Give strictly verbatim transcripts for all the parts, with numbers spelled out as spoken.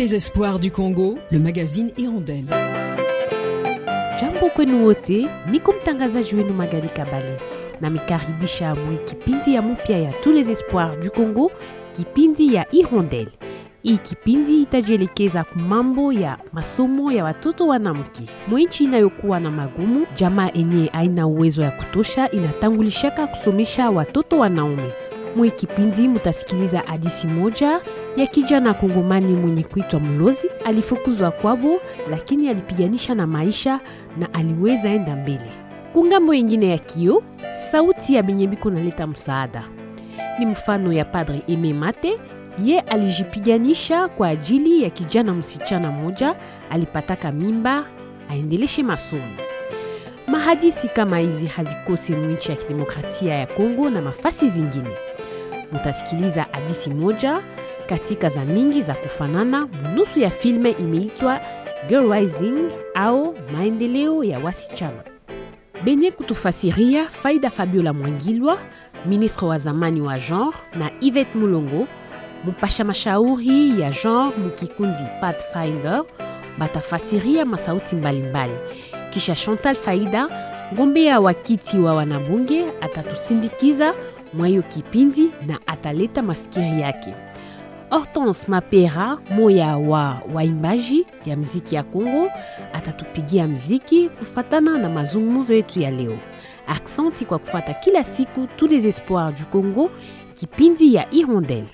les espoirs du Congo, le magazine Hirondelle. Jambo kwenu wote, niko mtangazaji wenu Magali Kabale na mikaribisha mwe kipindi ya mpya ya tous les espoirs du Congo, kipindi ya Hirondelle. Hii kipindi itajielekeza kumambo ya masomo ya watoto wanamke. Mwenchi inayokuwa na magumu, jamaa enye haina uwezo ya kutosha inatangulishaka kusomesha watoto wanaume. Mwe kipindi mutasikiliza hadithi moja ya kijana Kongomani mwenye kuitwa Mlozi. Alifukuzwa kwabo lakini alipiganisha na maisha na aliweza enda mbele. Kungambo ingine ya kio, sauti ya Binyebiko naleta msaada. Ni mfano ya Padre Aime Mate. Ye alijipiganisha kwa ajili ya kijana msichana moja alipataka mimba aendeleshe masomo. Mahadisi kama hizi hazikose mwinchi ya kidemokrasia ya Kongo na mafasi zingine. Mutasikiliza hadisi moja katika za mingi za kufanana. Nusu ya filme imeitwa Girl Rising au maendeleo ya wasichana. Benye kutufasiria Faida Fabiola Mwangilwa, ministre wa zamani wa genre, na Yvette Mulongo, mpasha mashauri ya genre mukikundi Pathfinder, batafasiria masauti mbalimbali. Kisha Chantal Faida, ngombea wa kiti wa wanabunge, atatusindikiza mwayo kipindi na ataleta mafikiri yake. Hortense Mapera, moya wa waimbaji ya mziki ya Kongo, atatupigia mziki kufatana na mazungumzo yetu ya leo. Aksanti kwa kufata kila siku tous les espoirs du Congo, kipindi ya Hirondelle.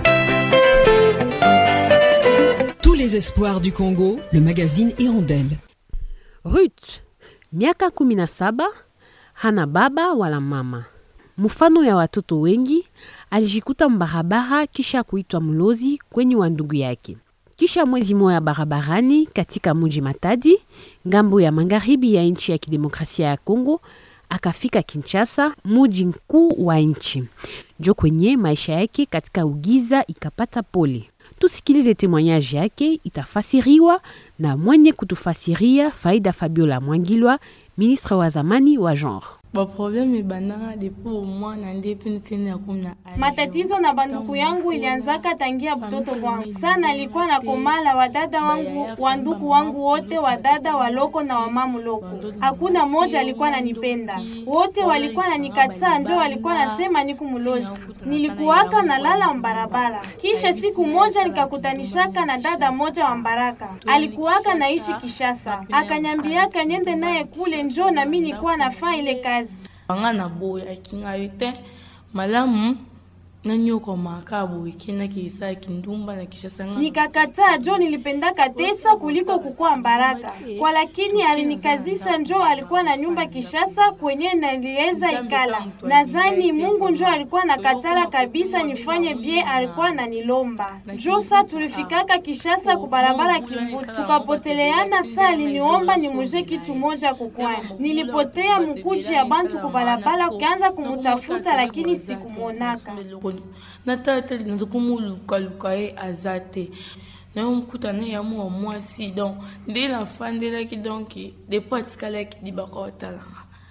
Tous les espoirs du Congo, le magazine Hirondelle. Ruth, miaka kumi na saba, hana baba wala mama. Mfano ya watoto wengi, alijikuta mbarabara kisha kuitwa Mlozi kwenye wa ndugu yake. Kisha mwezi moja barabarani katika mji Matadi, ngambo ya magharibi ya nchi ya kidemokrasia ya Kongo, akafika Kinshasa, mji mkuu wa nchi. Jo kwenye maisha yake katika ugiza ikapata pole. Tusikilize témoignage yake, itafasiriwa na mwenye kutufasiria Faida Fabiola Mwangilwa, ministre wa zamani wa genre. Ba problème bananga depuis moi na ndipo nitini ya kumna. Matatizo na banduku yangu ilianzaka tangia mtoto wangu. Sana alikuwa na komala wadada wangu, wanduku wangu wote wadada waloko na wamamu loko. Hakuna moja alikuwa ananipenda. Wote walikuwa ananikataa, ndio walikuwa nasema niku Mlozi. Nilikuwaka na lala mbarabara. Kisha siku moja nikakutanishaka na dada moja wa Mbaraka. Alikuwaka naishi Kinshasa. Akanyambiaka niende naye kule njoo na mimi nilikuwa nafanya ile kazi. Anga na boya kinga yote malamu nanyoko makabu ikina kisa kindumba na kisha sanga. Nikakataa jo nilipendaka Tesa kuliko kukua Mbaraka. Kwa lakini alinikazisha njo alikuwa na nyumba Kinshasa kwenye niliweza ikala. Nadhani Mungu njo alikuwa nakatala kabisa nifanye bie alikuwa ananilomba. Jo sa tulifikaka Kinshasa kubarabara Kimbutu. Tukapoteleana saa aliniomba nimuje kitu moja kukwani. Nilipotea mkuji ya bantu kubarabara kaanza kumutafuta lakini sikumuonaka. Na tata nazokumuluka lukae azate na mkuta na ya mwa mwasi donc dès la fin de la qui donc des potes kala qui dibakota.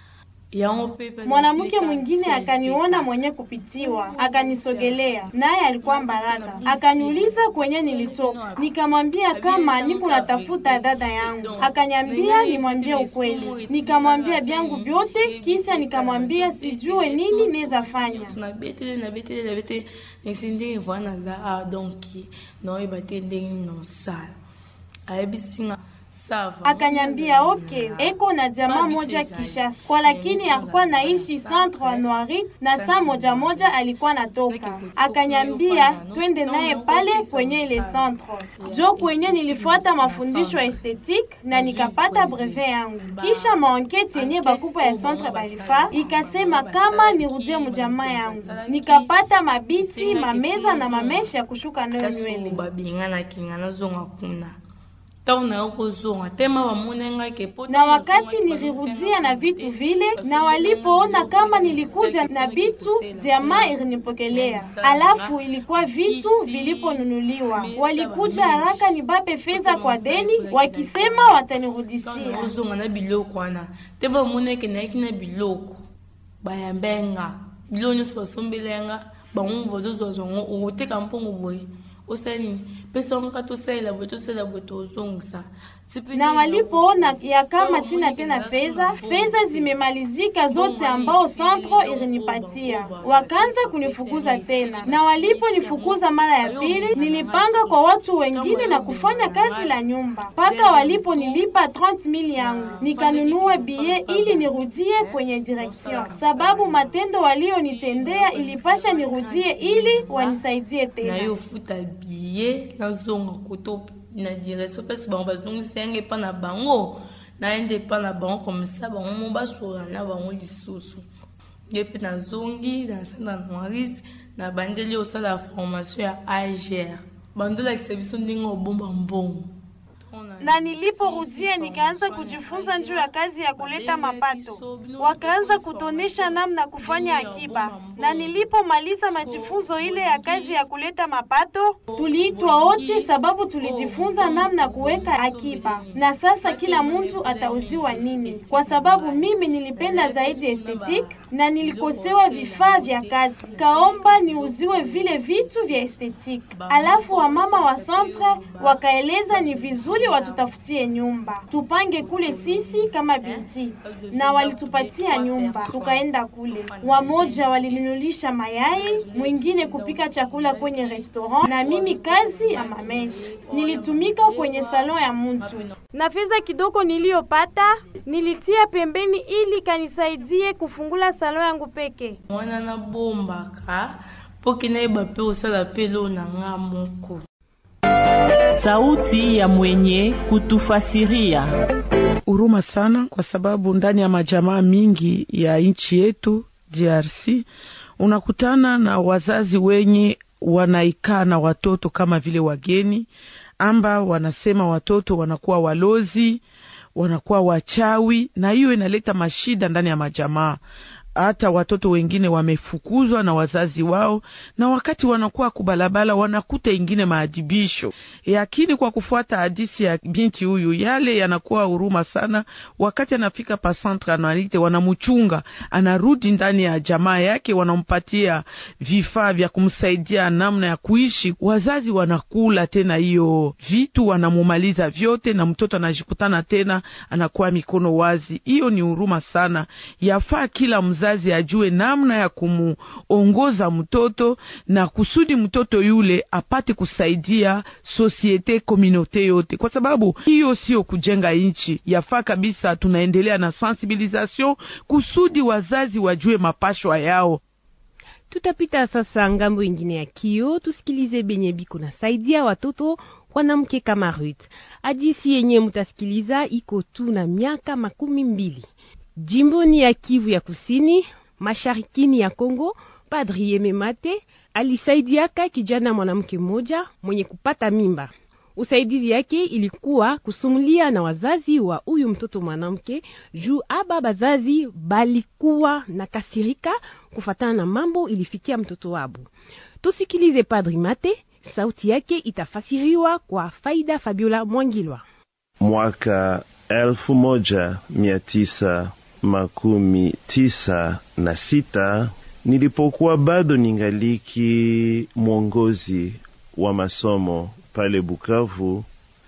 Mwanamke mwingine akaniona mwenye kupitiwa, akanisogelea, naye alikuwa Mbaraka. Akaniuliza kwenye nilitoka. Nikamwambia kama nipo natafuta dada yangu. Akanyambia nimwambie ukweli. Nikamwambia vyangu vyote, kisha nikamwambia sijue nini neza fanya. Na betele na betele na betele nisinde vana za a donc no ibatende no sala. Aibisinga Sava. Akanyambia okay, eko na jamaa moja Kinshasa. Kwa lakini alikuwa naishi centre wa Noirit na saa moja moja alikuwa natoka. Akanyambia twende naye pale kwenye ile centre. Jo kwenye nilifuata mafundisho ya estetique na nikapata brevet yangu. Kisha maenquête yenye bakupa ya centre balifa ikasema kama nirudie mjamaa yangu. Nikapata mabiti, mameza na mamesha ya kushuka nayo nywele. Babingana kingana zonga kuna. Na wakati nilirudia na vitu vile, na walipoona kama nilikuja na vitu, jamaa ilinipokelea. Alafu ilikuwa vitu viliponunuliwa. Walikuja haraka nibape fedha kwa deni, wakisema watanirudishia. Uzonga na biloko wana. Teba muneke na ikina biloko. Bayambenga. Bilonyo swasombelenga. Bangu bozo zongo. Uteka mpongo boy. osani pesa ngato sela boto sela boto zongsa. Na walipoona ya kama sina tena fedha, fedha zimemalizika zote ambao centro ilinipatia, wakaanza kunifukuza tena. Na waliponifukuza mara ya pili, nilipanga kwa watu wengine na kufanya kazi la nyumba paka waliponilipa trente mille yangu, nikanunua bie ili nirudie kwenye direction, sababu matendo walionitendea ilipasha nirudie ili wanisaidie tena. Na yo futa bie na zonga kotopi na direction parce ba bazungu senge pa na bango na ende pa na bango comme ça ba mo ba sura na bango lisusu depuis na zongi na Santa Maurice na bandeli au sala la formation ya A G R bando la exhibition ndingo bomba mbongo. Na niliporudia nikaanza kujifunza njuu ya kazi ya kuleta mapato, wakaanza kutonesha namna kufanya akiba. Na nilipomaliza majifunzo ile ya kazi ya kuleta mapato, tuliitwa wote sababu tulijifunza namna kuweka akiba. Na sasa kila mtu atauziwa nini, kwa sababu mimi nilipenda zaidi estetique na nilikosewa vifaa vya kazi, kaomba niuziwe vile vitu vya estetique. Alafu wa mama wa centre wakaeleza ni vizuri watutafutie nyumba tupange kule sisi kama binti, na walitupatia nyumba tukaenda kule. Wamoja walinunulisha mayai, mwingine kupika chakula kwenye restaurant, na mimi kazi ya mameshi nilitumika kwenye salon ya mtu. Na fedha kidogo niliyopata nilitia pembeni ili kanisaidie kufungula salon yangu peke. Mwana na bomba ka poki na iba pe osala pelo na ngamoko. Sauti ya mwenye kutufasiria. Huruma sana kwa sababu ndani ya majamaa mingi ya nchi yetu D R C unakutana na wazazi wenye wanaikaa na watoto kama vile wageni, amba wanasema watoto wanakuwa walozi, wanakuwa wachawi, na hiyo inaleta mashida ndani ya majamaa. Hata watoto wengine wamefukuzwa na wazazi wao, na wakati wanakuwa kubalabala wanakuta ingine maadibisho. Lakini kwa kufuata hadisi ya binti huyu, yale yanakuwa huruma sana. Wakati anafika pa centre analite, wanamuchunga, anarudi ndani ya jamaa yake, wanampatia vifaa vya kumsaidia namna ya kuishi. Wazazi wanakula tena hiyo vitu, wanamumaliza vyote, na mtoto anajikutana tena anakuwa mikono wazi. Hiyo ni huruma sana. Yafaa kila mzazi ajue namna ya kumuongoza mtoto na kusudi mtoto yule apate kusaidia societe, communauté yote, kwa sababu hiyo sio kujenga nchi. Yafaa kabisa tunaendelea na sensibilisation kusudi wazazi wajue mapashwa yao. Tutapita sasa ngambo ingine ya Kio, tusikilize benye biko na saidia watoto wanamke kama Ruth. Hadisi yenye mutasikiliza iko tu na miaka makumi mbili. Jimboni ya Kivu ya Kusini, masharikini ya Kongo, Padri Yeme Mate alisaidiaka kijana mwanamke mmoja mwenye kupata mimba. Usaidizi yake ilikuwa kusumulia na wazazi wa huyu mtoto mwanamke juu aba bazazi balikuwa na kasirika kufatana na mambo ilifikia mtoto wabo. Tusikilize Padri Mate, sauti yake itafasiriwa kwa faida Fabiola Mwangilwa. Mwaka elfu moja mia tisa makumi tisa na sita nilipokuwa bado ningaliki mwongozi wa masomo pale Bukavu,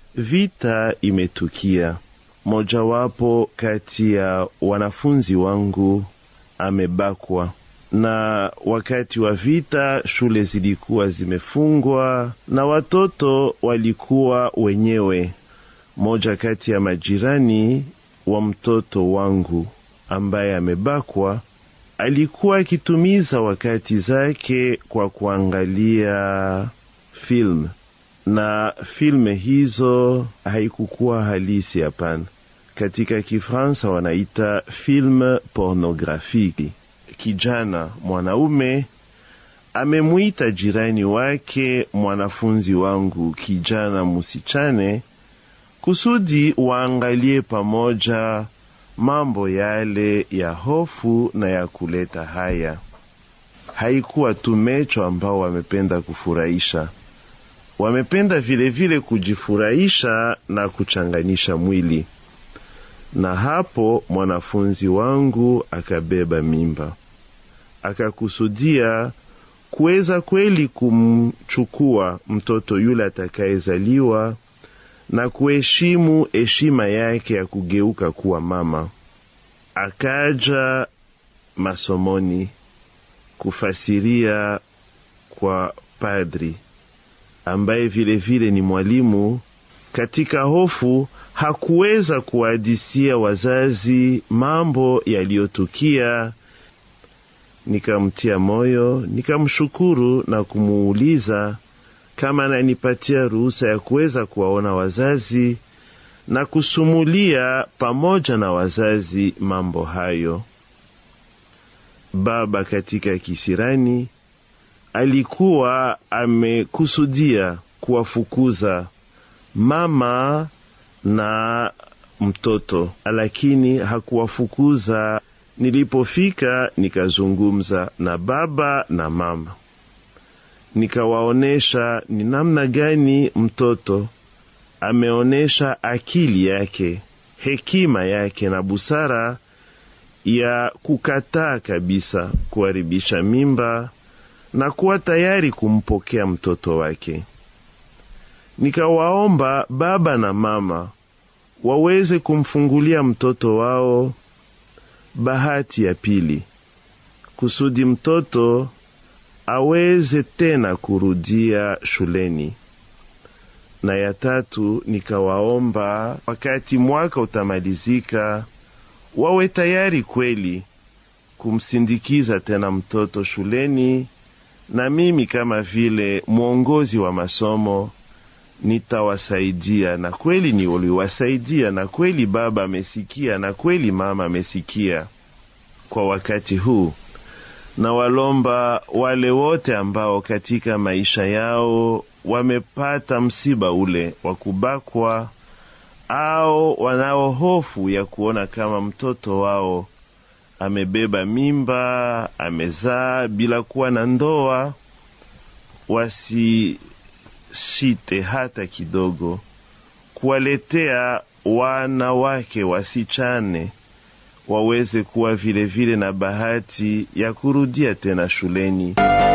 vita imetukia. Moja wapo kati ya wanafunzi wangu amebakwa, na wakati wa vita shule zilikuwa zimefungwa na watoto walikuwa wenyewe. Moja kati ya majirani wa mtoto wangu ambaye amebakwa alikuwa akitumiza wakati zake kwa kuangalia film, na filme hizo haikukuwa halisi, hapana. Katika Kifransa wanaita film pornografiki. Kijana mwanaume amemuita jirani wake mwanafunzi wangu kijana musichane kusudi waangalie pamoja mambo yale ya hofu na ya kuleta haya. Haikuwa tu mecho ambao wamependa kufurahisha, wamependa vile vile kujifurahisha na kuchanganisha mwili. Na hapo mwanafunzi wangu akabeba mimba, akakusudia kuweza kweli kumchukua mtoto yule atakayezaliwa na kuheshimu heshima yake ya kugeuka kuwa mama. Akaja masomoni kufasiria kwa padri ambaye vile vile ni mwalimu. Katika hofu hakuweza kuhadisia wazazi mambo yaliyotukia. Nikamtia moyo, nikamshukuru na kumuuliza kama ananipatia ruhusa ya kuweza kuwaona wazazi na kusumulia pamoja na wazazi mambo hayo. Baba katika kisirani alikuwa amekusudia kuwafukuza mama na mtoto, lakini hakuwafukuza. Nilipofika nikazungumza na baba na mama, nikawaonesha ni namna gani mtoto ameonesha akili yake, hekima yake na busara ya kukataa kabisa kuharibisha mimba na kuwa tayari kumpokea mtoto wake. Nikawaomba baba na mama waweze kumfungulia mtoto wao bahati ya pili, kusudi mtoto aweze tena kurudia shuleni. Na ya tatu, nikawaomba wakati mwaka utamalizika wawe tayari kweli kumsindikiza tena mtoto shuleni, na mimi kama vile mwongozi wa masomo nitawasaidia. Na kweli ni waliwasaidia, na kweli baba amesikia, na kweli mama amesikia kwa wakati huu. Na walomba wale wote ambao katika maisha yao wamepata msiba ule wa kubakwa, au wanao hofu ya kuona kama mtoto wao amebeba mimba, amezaa bila kuwa na ndoa, wasishite hata kidogo kuwaletea wanawake wasichane waweze kuwa vile vile na bahati ya kurudia tena shuleni.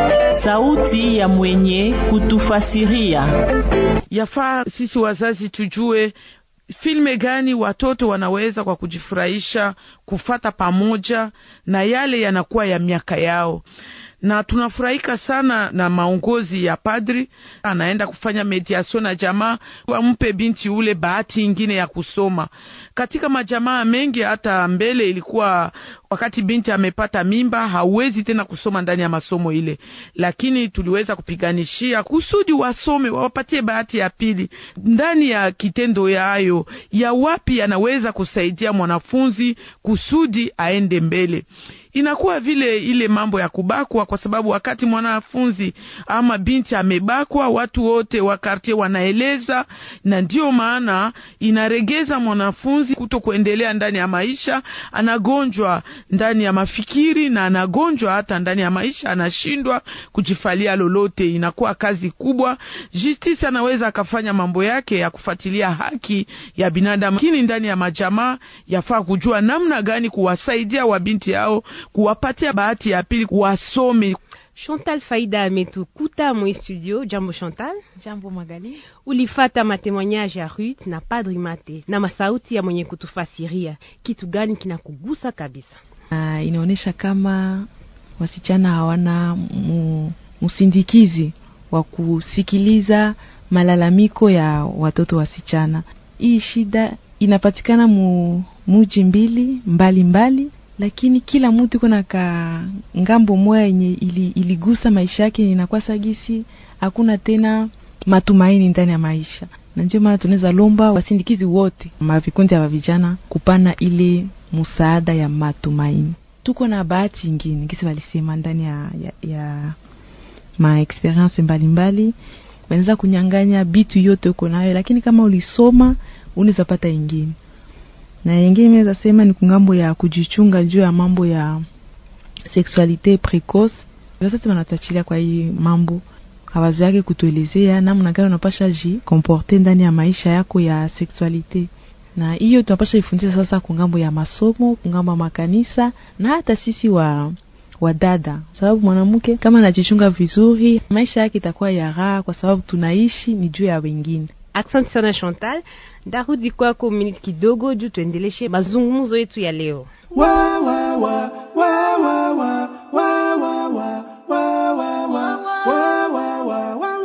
Sauti ya mwenye kutufasiria. Yafaa sisi wazazi tujue filme gani watoto wanaweza kwa kujifurahisha kufata pamoja na yale yanakuwa ya miaka yao. Na tunafurahika sana na maongozi ya padri, anaenda kufanya mediation na jamaa, wampe binti ule bahati ingine ya kusoma. Katika majamaa mengi hata mbele ilikuwa wakati binti amepata mimba hawezi tena kusoma ndani ya masomo ile, lakini tuliweza kupiganishia kusudi wasome, wapatie bahati ya pili ndani ya kitendo yayo ya wapi anaweza kusaidia mwanafunzi kusudi aende mbele. Inakuwa vile ile mambo ya kubakwa, kwa sababu wakati mwanafunzi ama binti amebakwa watu wote wa quartier wanaeleza, na ndio maana inaregeza mwanafunzi kuto kuendelea ndani ya maisha, anagonjwa ndani ya mafikiri na anagonjwa hata ndani ya maisha, anashindwa kujifalia lolote. Inakuwa kazi kubwa. Justice anaweza akafanya mambo yake ya kufuatilia haki ya binadamu, lakini ndani ya majamaa yafaa kujua namna gani kuwasaidia wabinti hao, kuwapatia bahati ya pili kuwasome. Chantal Faida ametukuta mwe studio. Jambo Chantal. Jambo Magali. Ulifata matemoignage ya Ruth na Padri Mate na masauti ya mwenye kutufasiria. Kitu gani kinakugusa kabisa? Uh, inaonesha kama wasichana hawana mu, musindikizi wa kusikiliza malalamiko ya watoto wasichana. Hii shida inapatikana mu muji mbili mbali mbali, lakini kila mtu kuna ka ngambo moja yenye ili, iligusa maisha yake, inakuwa sagisi hakuna tena matumaini ndani ya maisha. Na ndio maana tunaweza lomba wasindikizi wote mavikundi ya vijana kupana ile msaada ya matumaini. Tuko na bahati nyingine kisi walisema ndani ya, ya, ya ma experience mbalimbali, wanaweza kunyanganya bitu yote uko nayo, lakini kama ulisoma unaweza pata nyingine. Na yengine mimi nasema ni kungambo ya kujichunga juu ya mambo ya sexualite precoce. Sasa wanatuachilia kwa hii mambo, hawazo yake kutuelezea namna gani unapasha ji comporter ndani ya maisha yako ya sexualite. Na hiyo tunapasha ifundisha sasa kungambo ya masomo, kungambo ya makanisa, na hata sisi wa wa dada, sababu mwanamke kama anajichunga vizuri maisha yake itakuwa ya raha, kwa sababu tunaishi ni juu ya wengine. Asante sana Chantal. Ndarudi kwako minute kidogo juu tuendeleshe mazungumzo yetu ya leo. Wa wa wa wa wa wa wa wa wa wa wa wa wa wa wa wa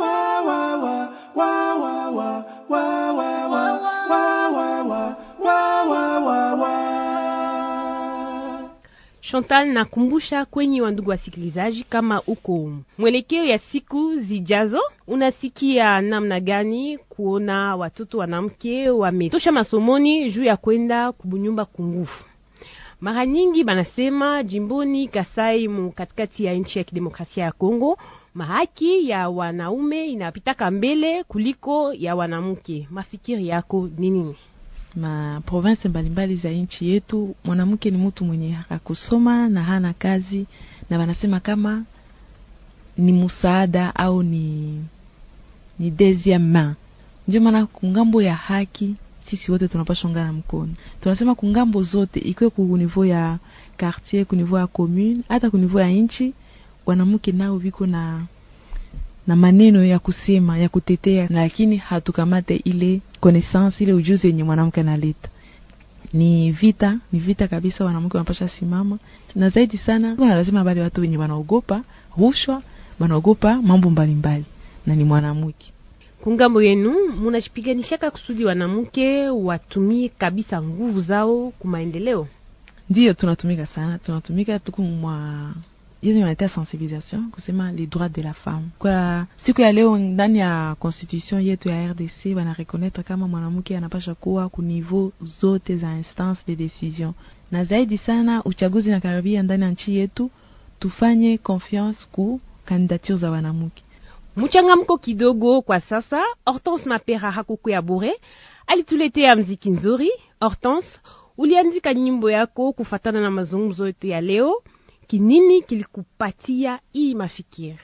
Chantal, nakumbusha kwenye wandugu wasikilizaji, kama uko mwelekeo ya siku zijazo, unasikia namna gani kuona watoto wanamke wametosha masomoni juu ya kwenda kubunyumba kungufu. Mara nyingi banasema jimboni Kasai mu katikati ya nchi ya kidemokrasia ya Kongo, mahaki ya wanaume inapitaka mbele kuliko ya wanamke. Mafikiri yako nini? Ma province mbalimbali za nchi yetu mwanamke ni mtu mwenye hakusoma na hana kazi, na wanasema kama ni musaada au ni ni deuxième main. Ndio maana kungambo ya haki sisi wote tunapaswa ngana mkono. Tunasema kungambo zote, ikiwe ku niveau ya quartier, ku niveau ya commune, hata ku niveau ya nchi, wanamke nao viko na na maneno ya kusema, ya kutetea, lakini hatukamate ile connaissance, ile ujuzi yenye mwanamke analeta. Ni vita, ni vita kabisa, wanamke wanapaswa simama. Na zaidi sana kuna lazima bali watu wenye wanaogopa rushwa, wanaogopa mambo mbalimbali, na ni mwanamke. Kungambo yenu munachipiganishaka kusudi wanamke watumie kabisa nguvu zao ku maendeleo? Ndio tunatumika sana, tunatumika tuku mwa ile inaitwa sensibilisation, kusema les droits de la femme. Kwa siku ya leo ndani ya constitution yetu ya R D C wana reconnaître kama mwanamke anapaswa kuwa ku niveau zote za instance de décision. Na zaidi sana uchaguzi na karibia ndani ya nchi yetu, tufanye confiance ku candidature za wanamke. Mchangamko kidogo kwa sasa. Hortense Mapera hakuku ya bure alituletea mziki nzuri. Hortense, uliandika nyimbo yako kufatana na mazungumzo yetu ya leo. Kinini kilikupatia hii mafikiri?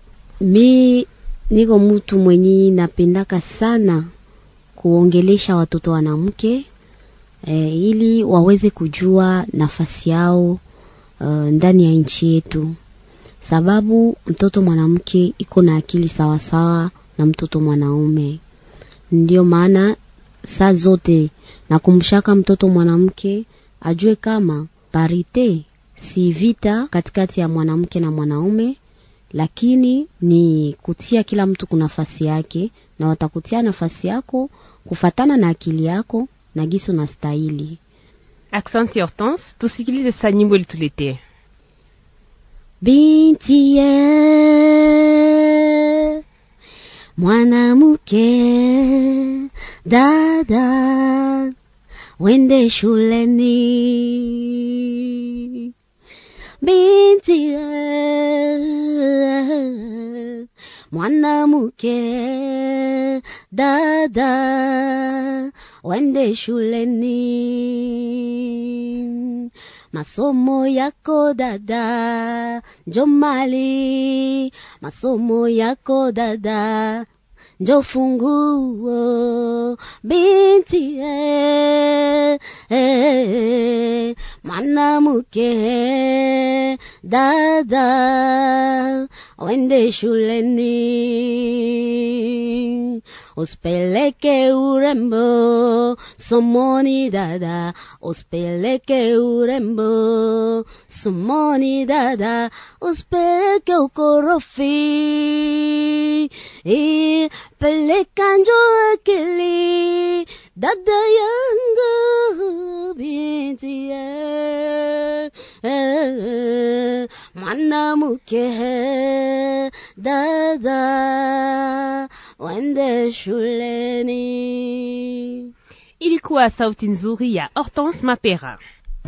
Mi niko mtu mwenye napendaka sana kuongelesha watoto wanamke e, ili waweze kujua nafasi yao uh, ndani ya nchi yetu. Sababu mtoto mwanamke iko na akili sawa sawa na mtoto mwanaume. Ndio maana saa zote nakumbushaka mtoto mwanamke ajue kama parite si vita katikati ya mwanamke na mwanaume, lakini ni kutia kila mtu kuna nafasi yake, na watakutia nafasi yako kufatana na akili yako na giso na stahili. Asante Hortense, tusikilize sa nyimbo ilituletea. Binti ye mwanamke dada wende shuleni. Binti ye mwanamke dada wende shuleni. Masomo yako dada njo mali, masomo yako dada njo funguo. Binti eh, eh, mwanamke dada wende shuleni. Uspeleke urembo somoni dada, uspeleke urembo somoni dada, uspeleke ukorofi i peleka njo akili dada yangu. Binti eh, eh, mwanamke dada wende shuleni. Ilikuwa sauti nzuri ya Hortense Mapera.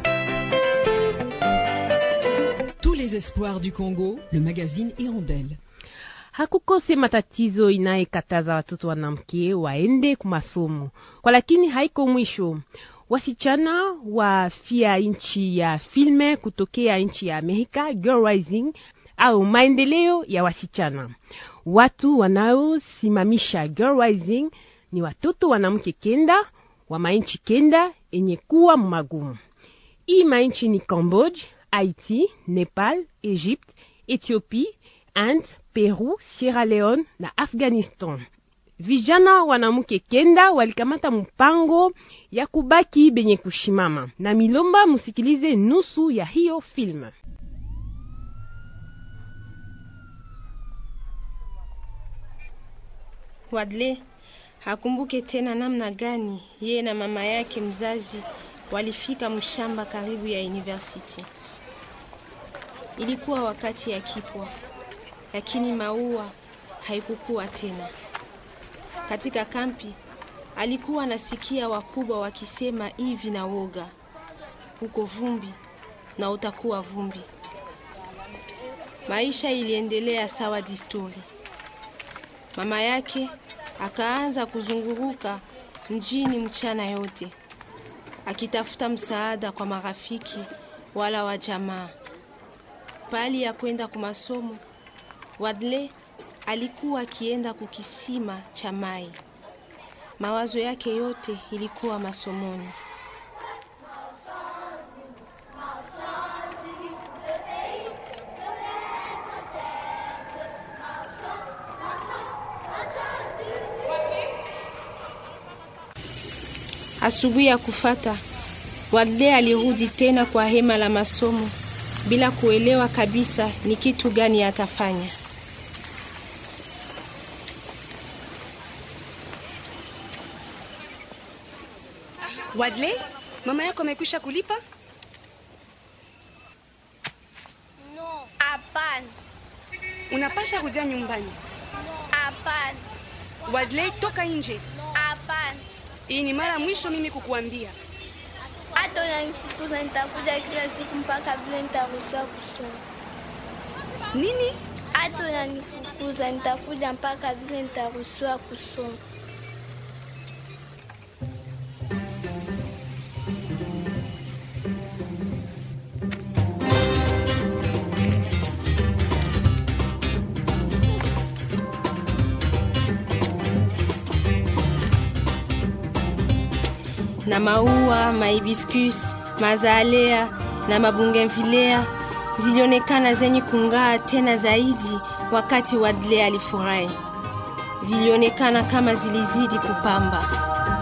Tous les espoirs du Congo, le magazine Hirondelle. Hakukose matatizo inayekataza watoto wanamke waende kumasomo, kwa lakini haiko mwisho. Wasichana wa fia inchi ya filme kutokea inchi ya Amerika, Girl Rising, au maendeleo ya wasichana. Watu wanaosimamisha Girl Rising ni watoto wanamke kenda wa mainchi kenda enye kuwa magumu. Hii mainchi ni Cambodge, Haiti, Nepal, Egypte, Ethiopie, Inde, Peru, Sierra Leone na Afghanistan. Vijana wanamuke kenda walikamata mpango ya kubaki benye kushimama. Na milomba musikilize nusu ya hiyo film. Wadle hakumbuke tena namna gani yeye na mama yake mzazi walifika mshamba karibu ya university. Ilikuwa wakati ya kipwa, lakini maua haikukua tena. Katika kampi alikuwa nasikia wakubwa wakisema hivi na woga, uko vumbi na utakuwa vumbi. Maisha iliendelea sawa desturi. Mama yake akaanza kuzunguruka mjini mchana yote, akitafuta msaada kwa marafiki wala wa jamaa. Pali ya kwenda kumasomo, Wadle alikuwa akienda kukisima cha mai. Mawazo yake yote ilikuwa masomoni. Asubuhi ya kufata, Wadle alirudi tena kwa hema la masomo bila kuelewa kabisa ni kitu gani atafanya. Wadle, mama yako amekwisha kulipa? No. Hapana. Unapasha rudia nyumbani. Hapana. Wadle, toka nje. Hapana. Hii ni mara mwisho mimi kukuambia. Hata unanifukuza nitakuja kila siku mpaka vile nitaruhusiwa kusoma. Nini? Hata unanifukuza nitakuja mpaka vile nitaruhusiwa kusoma. Na maua, mahibiscus, mazalea na mabougainvillea zilionekana zenye kungaa tena zaidi wakati Wadle alifurahi. Zilionekana kama zilizidi kupamba.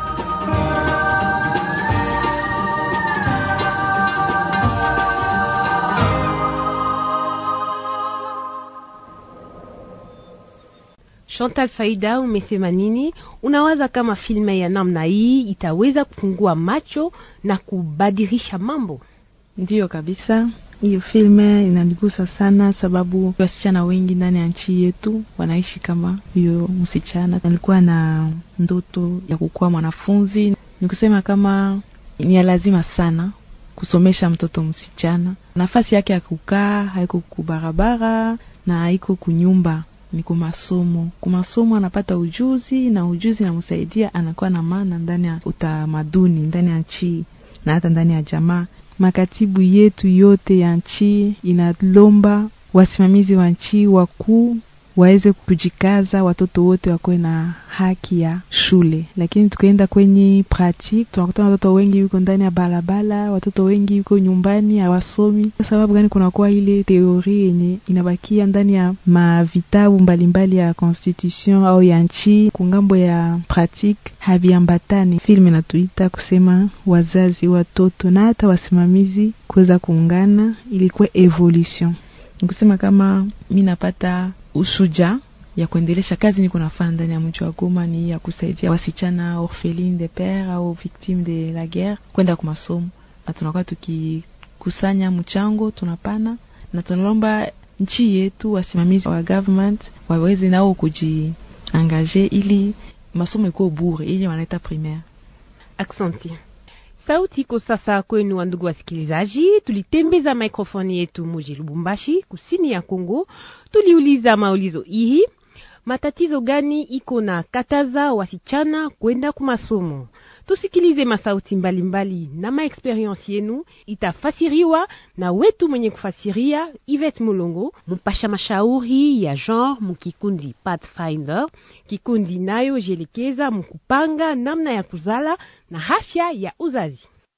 Chantal Faida, umesema nini? Unawaza kama filme ya namna hii itaweza kufungua macho na kubadilisha mambo? Ndiyo kabisa. Hiyo filme inanigusa sana sababu wasichana wengi ndani ya nchi yetu wanaishi kama hiyo msichana. Alikuwa na ndoto ya kukuwa mwanafunzi. Nikusema kama ni lazima sana kusomesha mtoto msichana. Nafasi yake ya kukaa haiko kubarabara na haiko kunyumba, ni kumasomo. Kumasomo anapata ujuzi na ujuzi namsaidia anakuwa na maana ndani ya utamaduni, ndani ya nchi na hata ndani ya jamaa. Makatibu yetu yote ya nchi inalomba wasimamizi wa nchi wakuu waweze kujikaza watoto wote wakoe na haki ya shule. Lakini tukaenda kwenye pratique tunakutana watoto wengi yuko ndani ya balabala, watoto wengi yuko nyumbani hawasomi. Sababu gani? Kuna kwa ile teori yenye inabakia ndani ya mavitabu mbalimbali ya constitution au ya nchi, kungambo ya pratique haviambatani. Film inatuita kusema wazazi, watoto na hata wasimamizi kuweza kuungana ilikuwa evolution. Nikusema kama mimi napata usuja ya kuendelesha kazi niko nafanya ndani ya mji wa Goma ni ya kusaidia wasichana orphelines de père au victimes de la guerre kwenda kwa masomo. Na tunakuwa tukikusanya mchango tunapana na tunalomba nchi yetu wasimamizi wa government waweze nao kujiangaje ili masomo ikuwe bure ili wanaita primaire. Aksanti. Sauti iko sasa kwenu wandugu wasikilizaji. Tulitembeza mikrofoni yetu muji Lubumbashi, kusini ya Kongo. Tuliuliza maulizo hii: matatizo gani iko na kataza wasichana kwenda kumasomo? Tusikilize masauti mbalimbali mbali, na ma experience yenu itafasiriwa na wetu mwenye kufasiria Yvette Mulongo, mpasha mashauri ya genre mkikundi Pathfinder. Kikundi nayo jelekeza mkupanga namna ya kuzala na afya ya uzazi.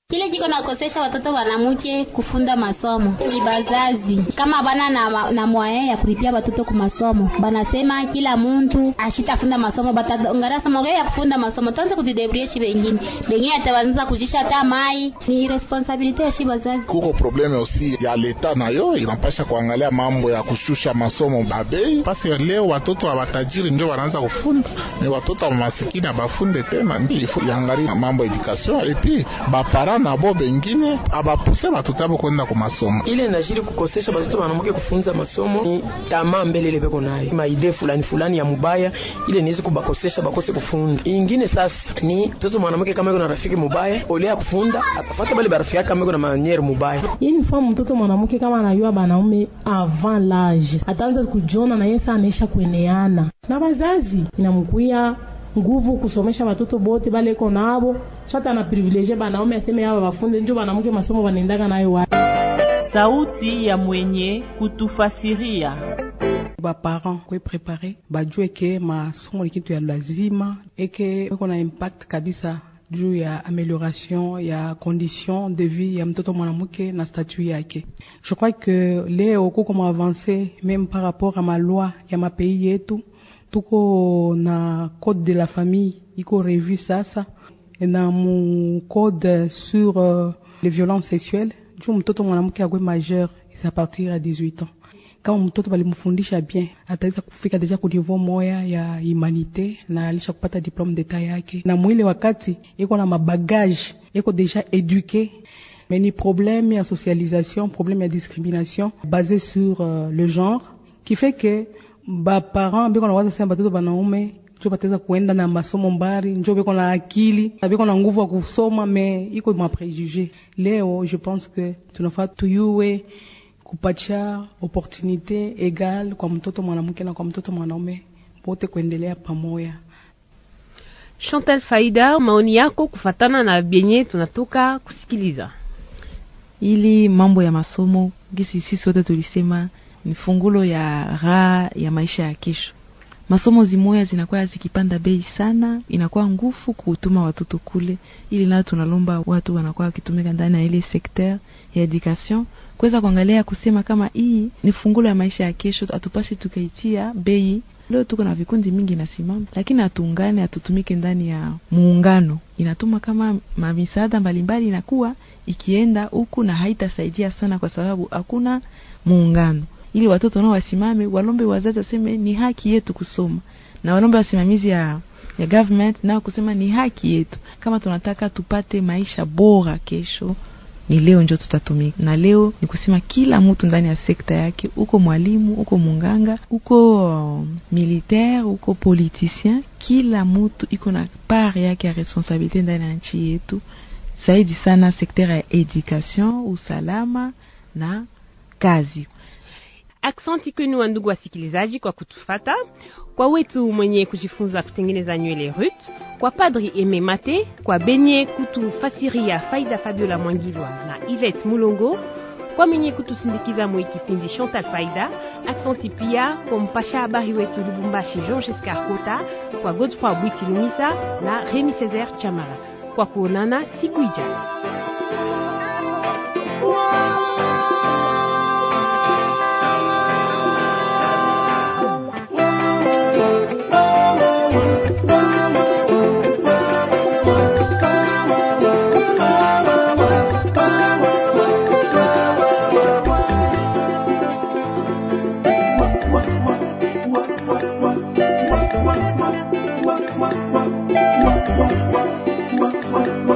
Kile kiko nakosesha watoto wanamke kufunda masomo ni bazazi. Kama bana na, na mwaye ya kulipia watoto ku masomo, banasema kila mtu ashitafunda masomo, batangara moge ya kufunda masomo tuanze kudidebrie shi bengine bengine ataanza kujisha tamai. Ni responsibility ya shi bazazi. Kuko probleme aussi ya leta nayo inapasha kuangalia mambo ya kushusha masomo babei, pasi leo watoto wa watajiri ndio wanaanza kufunda, ni watoto wa masikini abafunde tena. Ndio yangalia mambo education et puis ba para na bo bengine abapuse batoto abo kwenda ku masomo. Ile inajiri kukosesha batoto wanamke kufunza masomo ni tamaa mbele ile beko nayo. Maide fulani fulani ya mubaya ile niwezi kubakosesha bakose kufunda. Ingine sasa ni mtoto mwanamke kama yuko na rafiki mubaya, olea kufunda atafuata bale barafiki yake kama yuko na maniere mubaya. Hii ni famu mtoto mwanamke kama anajua banaume avant l'âge, ataanza kujona na yesa anaisha kueneana. Na bazazi inamkuia nguvu kusomesha watoto bote bale iko nabo, sasa na privilege banaume aseme yao bafunde njo banamke masomo banendaga nayo wapi. Sauti ya mwenye kutufasiria. Ba parents kwe prepare bajue ke masomo ni kitu ya lazima eke kuna impact kabisa juu ya amélioration ya conditions de vie ya mtoto mwanamke na statut yake. Je crois que leo kuko ma avancer même par rapport à ma loi ya ma pays yetu. Tuko na code de la famille iko revu sasa na mon code sur uh, les violences sexuelles. Juu mtoto mwanamke agwe majeur c'est à partir à dix-huit ans. Kama mtoto balimfundisha bien ataweza kufika deja ku niveau moya ya humanité na alisha kupata diplôme d'état yake, na mwile wakati iko na mabagage iko deja éduqué. Mais ni problème ya socialisation, problème ya discrimination basé sur uh, le genre qui fait que ba parents biko na waza sema batoto banaume njo bataweza kuenda na masomo mbari, njo biko na akili na biko na nguvu ya kusoma, mais iko ma préjugé. Leo je pense que tunafaa tuyue kupatia opportunité égale kwa mtoto mwanamke na kwa mtoto mwanaume wote kuendelea pamoja. Chantal Faida, maoni yako kufatana na bienye tunatoka kusikiliza. Ili mambo ya masomo gisi sisi wote tulisema ni fungulo ya raha ya maisha ya kesho. Masomo zimoya zinakuwa zikipanda bei sana, inakuwa ngufu kutuma watoto kule. Ili nao tunalomba watu wanakuwa wakitumika ndani ya ile secteur ya education kuweza kuangalia kusema kama hii ni fungulo ya maisha ya kesho, atupashi tukaitia bei. Leo tuko na vikundi mingi nasimama, lakini atuungane, atutumike ndani ya muungano. Inatuma kama mamisaada mbalimbali inakuwa ikienda huku na haitasaidia sana kwa sababu hakuna muungano. Ili watoto nao wasimame, walombe wazazi aseme ni haki yetu kusoma, na walombe wasimamizi ya ya government nao kusema ni haki yetu. Kama tunataka tupate maisha bora kesho, ni leo ndio tutatumika. Na leo ni kusema kila mtu ndani ya sekta yake, uko mwalimu, uko munganga, uko uh, militaire, uko politicien, kila mtu iko na part yake ya responsabilité ndani ya nchi yetu. Zaidi sana sekta ya education, usalama na kazi. Aksanti kwenu ndugu wasikilizaji kwa kutufata. Kwa wetu mwenye kujifunza kutengeneza nywele Ruth, kwa Padri Eme Mate, kwa Benye kutufasiria Faida Fabiola Mwangilwa na Yvette Mulongo, kwa mwenye kutusindikiza mwe kipindi Chantal Faida. Aksanti pia kwa mpasha habari wetu Lubumbashi Jean Giscard Kota, kwa Godefroy Bwiti Lumisa na Remy Césaire Chamara. Kwa kuonana siku ijayo. What, what, what, what, what, what, what, what, what, what, what,